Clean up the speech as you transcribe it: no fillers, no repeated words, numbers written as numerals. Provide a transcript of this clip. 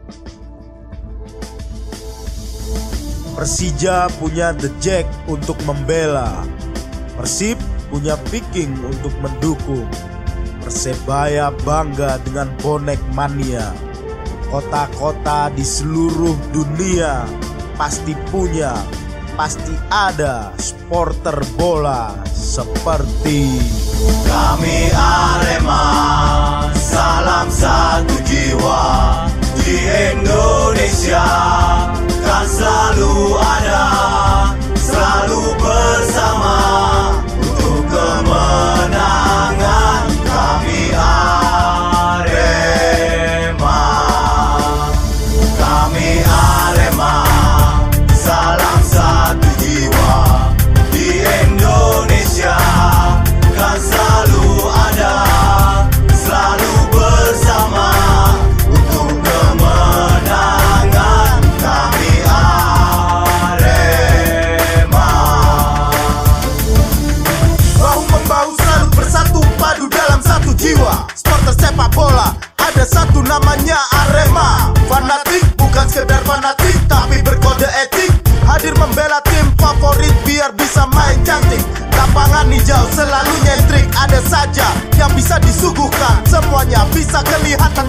Persija punya The Jack untuk membela, Persib punya Viking untuk mendukung, Persebaya bangga dengan bonek mania. Kota-kota di seluruh dunia pasti punya, pasti ada supporter bola seperti kami. Arema, salam satu jiwa. Di Indonesia kan selalu ada, selalu bersama untuk kemenangan. Kami Arema, kami Arema, salam satu jiwa. Di Indonesia kan selalu ada, selalu bersama untuk kemenangan. Kami Arema, bahu membahu selalu bersatu padu dalam satu jiwa. Supporter sepak bola ada satu namanya Arema. Fanatik bukan sekedar fanatik tapi berkode etik, hadir membela tim favorit biar bisa main cantik. Lapangan hijau selalu nyentrik, ada saja yang bisa disuguhkan, semuanya bisa kelihatan